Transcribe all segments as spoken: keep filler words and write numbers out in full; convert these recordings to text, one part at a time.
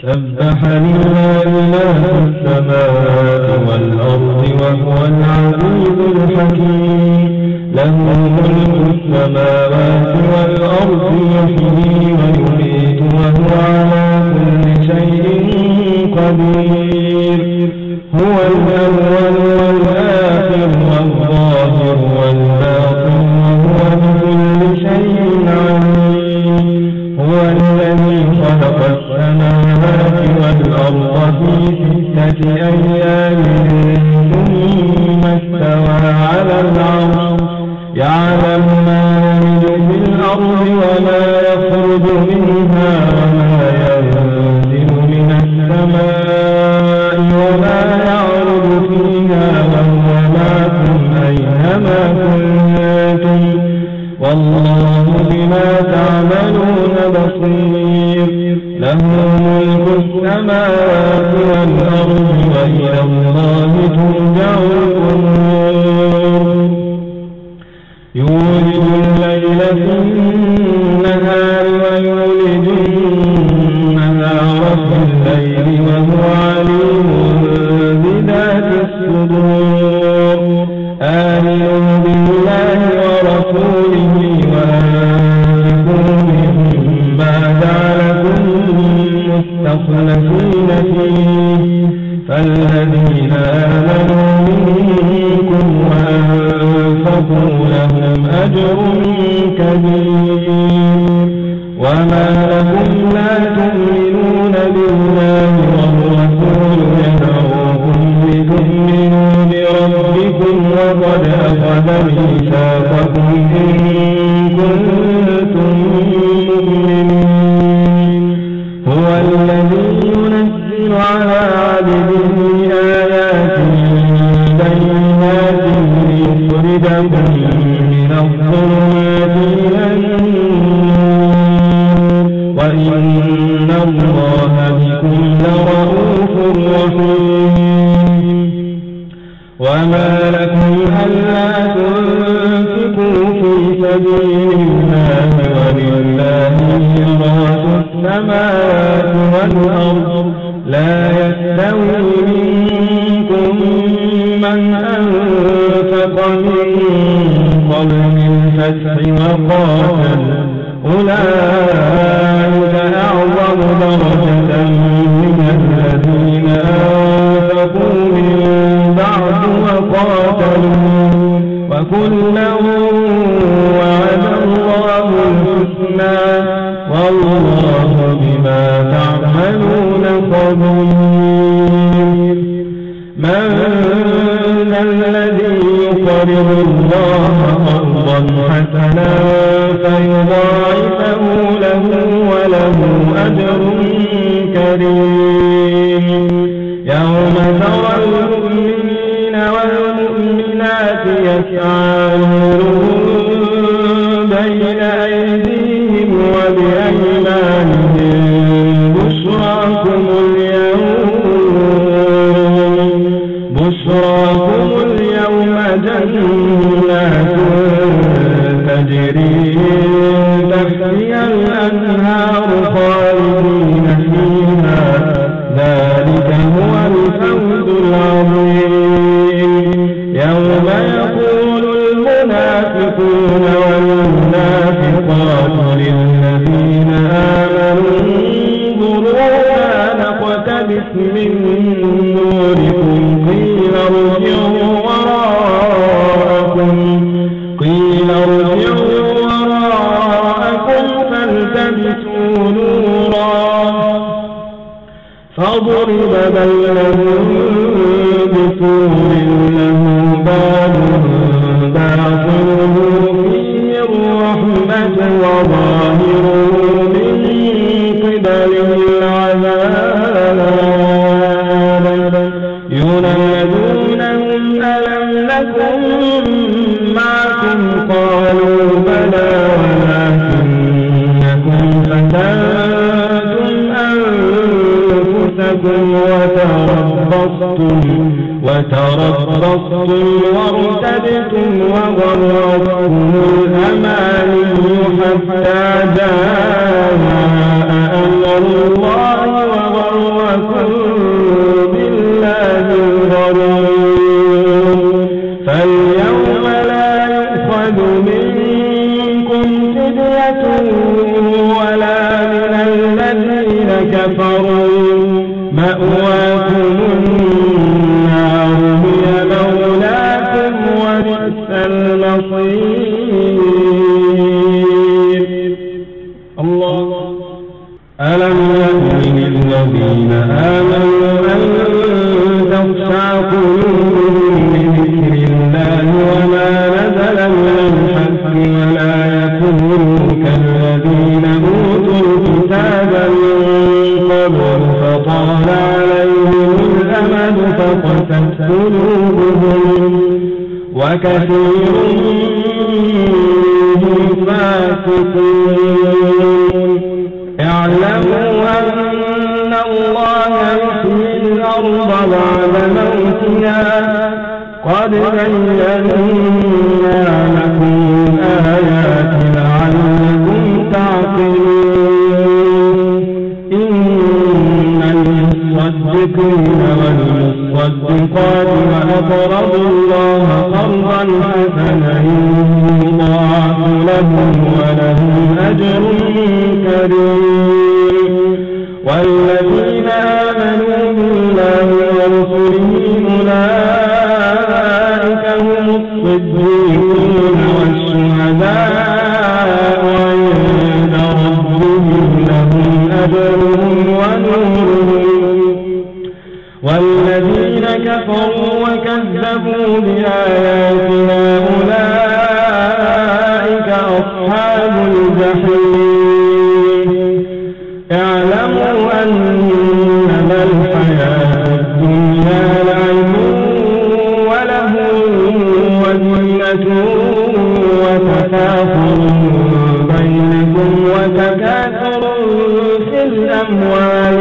سبح لله ما في السماوات والأرض وهو العزيز الحكيم له ملك السماوات والأرض يحيي ويميت وهو على كل شيء قدير هو الأول والآخر والظاهر والباطن وهو بكل شيء عليم هو الذي خلق السماوات والأرض في ستة أيام ثم استوى على العرش يعلم ما يلج في الأرض وما يخرج منها وما ينزل من السماء وما يعرج فيها وهو معكم أينما كنتم والله بما تعملون بصير له ملك السماوات والأرض وإلى الله ترجع الأمور يولج الليل في النهار ويولج النهار في الليل وهو عليم بذات الصدور آمنوا بالله ورسوله وأنفقوا مما جعلكم مستخلفين فيه فالذين آمنوا منكم وأنفقوا لهم أجر كبير وما لكم لا تؤمنون بالله والرسول يدعوكم لتؤمنوا بربكم وقد أخذ ميثاقكم إن كنتم مؤمنين هو الذي ينزل على عبده آيات بينات ليخرجكم من الظلمات إلى النور وإن الله بكم لرؤوف رحيم وما لكم ألا تنفقوا في سبيل الله ولله ميراث السماوات والأرض لا يستوي منكم من أنفق من قبل الفتح وقاتل أولئك أعظم درجة من الذين أنفقوا من بعد وقاتلوا وكلا وعد الله الحسنى والله بما تعملون خبير من ذا الذي يقرض الله قرضا حسنا فيضاعفه له وله أجر كريم يوم ترى المؤمنين والمؤمنات يسعى نورهم بين أيديهم وبأيمانهم بشراكم اليوم بشراكم اليوم جنات تجري تحتها الأنهار خالدين فيها ذلك هو الفوز العظيم يوم يقول المنافقون والمنافقات للذين آمنوا انظرونا نقتبس من نوركم قيل ارجعوا وراءكم قيل ارجعوا وراءكم فالتمسوا نورا فضرب بينهم بسور له باب باطنه فيه الرحمة وظاهره من قبله العذاب ينادونهم ألم نكن معكم قالوا بلى ولكنكم فتنتم أنفسكم وتربصتم وتربصتم وارتبتم وغرتكم الأماني حتى جاء أمر الله وغرتكم كفروا مأواكم النار هي مولاكم وبئس المصير. الله. ألم يأن للذين آمنوا أن تخشع قلوبهم لذكر الله وما نزل من الحق ولا يكونوا كالذين أوتوا الكتاب من قبل فطال عليهم الأمد فقست قلوبهم وكثير منهم فاسقون. اعلموا أن الله يحيي الأرض بعد موتها قد بينا لكم الآيات لعلكم تعقلون. إن المصدقين والمصدقات وأقرضوا الله قرضا حسنا يضاعف لهم ولهم أجر كريم. والذين آمنوا بالله ورسله أولئك هم الصديقون والشهداء عند ربهم لهم أجرهم ونورهم. والذين كفروا وكذبوا بآياتنا أولئك أصحاب الجحيم. اعلموا أنما الحياة الدنيا لعب وله وزينة وتكاثر بينكم وتكاثر في الأموال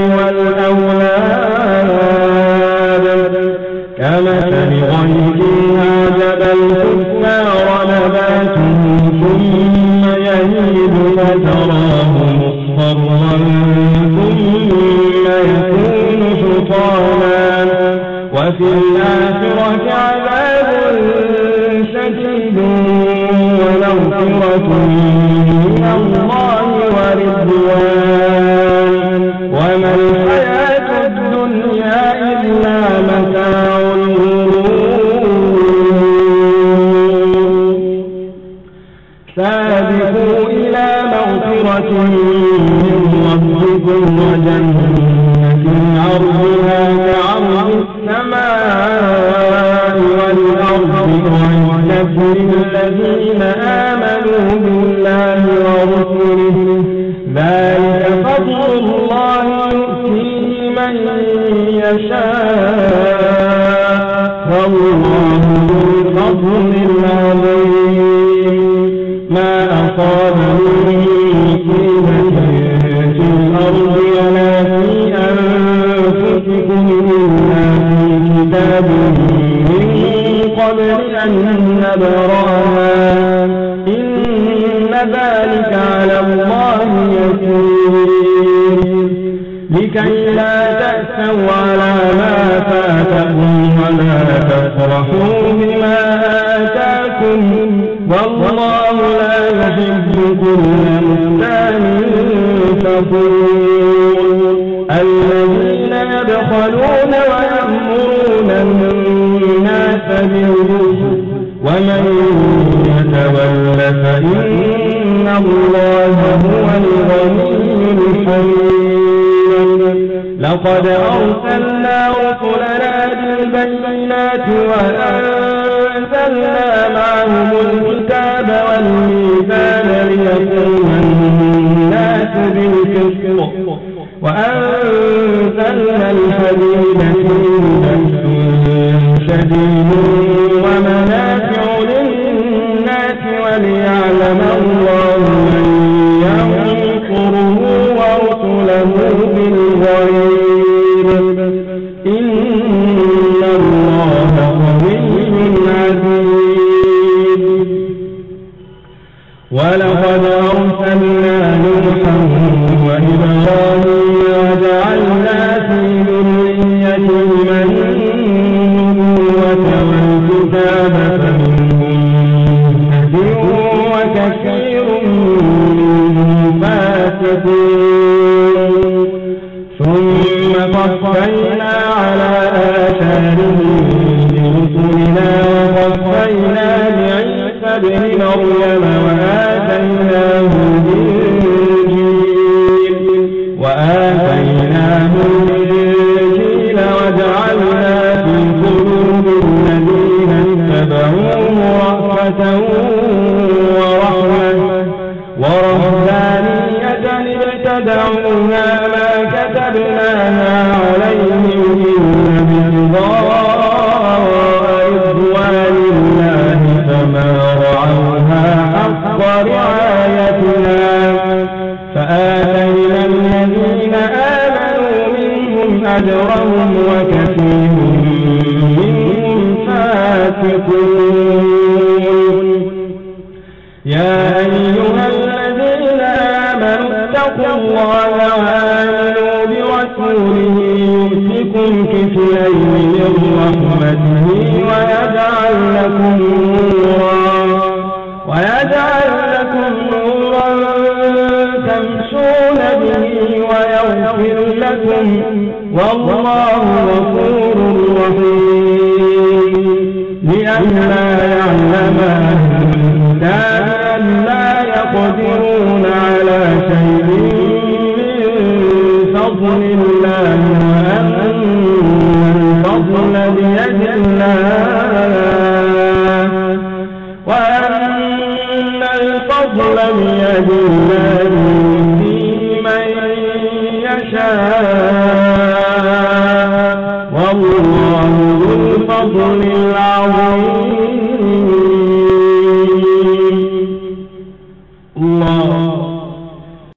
والأولاد كمثل غيث أعجب الكفار نباته ثم يهيج فتراه مصفرا ثم يكون حطاما وفي الآخرة عذاب شديد ومغفرة من الله ورضوان وما الحياة الدنيا إلا متاع الغرور. سابقوا إلى مغفرة من ربكم وجنة عرضها كعرض السماء والأرض أعدت للذين آمنوا بالله ورسله ذلك فضل الله يؤتيه من يشاء والله ذو الفضل العظيم. ما أصاب من مصيبة في الأرض ولا في أنفسكم إلا في كتاب من قبل أن نبرأها إن ذلك على الله يسير. لكي لا تأسوا على ما فاتكم ولا تفرحوا بما آتاكم والله لا يحب كل مختال فخور. الذين يبخلون ويأمرون الناس بالبخل ومن يتول فإن الله هو الغني الحميد. لقد أرسلنا رسلنا بالبينات وأنزلنا معهم الكتاب والميزان ليقوم الناس بالقسط وأنزلنا الحديد فيه بأس شديد ومنافع للناس وليعلم الله من ينصره ورسله بالغيب إن الله قوي عزيز. ولقد أرسلنا نوحا وإبراهيم وجعلنا في ذريتهما النبوة والكتاب فمنهم مهتد وكثير منهم فاسقون. آثارهم برسلنا وقفينا بعيسى ابن مريم وآتيناه الإنجيل وآتيناه الإنجيل وجعلنا في قلوب الذين اتبعوه رأفة ورحمة ورهبانية ابتدعوها ما كتبناها عليهم إلا ابتغاء رضوان الله فما رعوها حق رعايتها فآتينا الذين آمنوا منهم أجرهم وكثير منهم فاسقون. يا أيها الذين آمنوا اتقوا الله وآمنوا برسوله يؤتكم كفلين من رحمته ويجعل لكم نورا ويجعل لكم نورا تمشون به ويغفر لكم والله غفور رحيم. لئلا يعلم أهل لا يقدرون على شيء من فضل الله وأن الفضل بيد الله وأن الفضل بيد الله يؤتيه من يشاء والله ذو الفضل العظيم. الله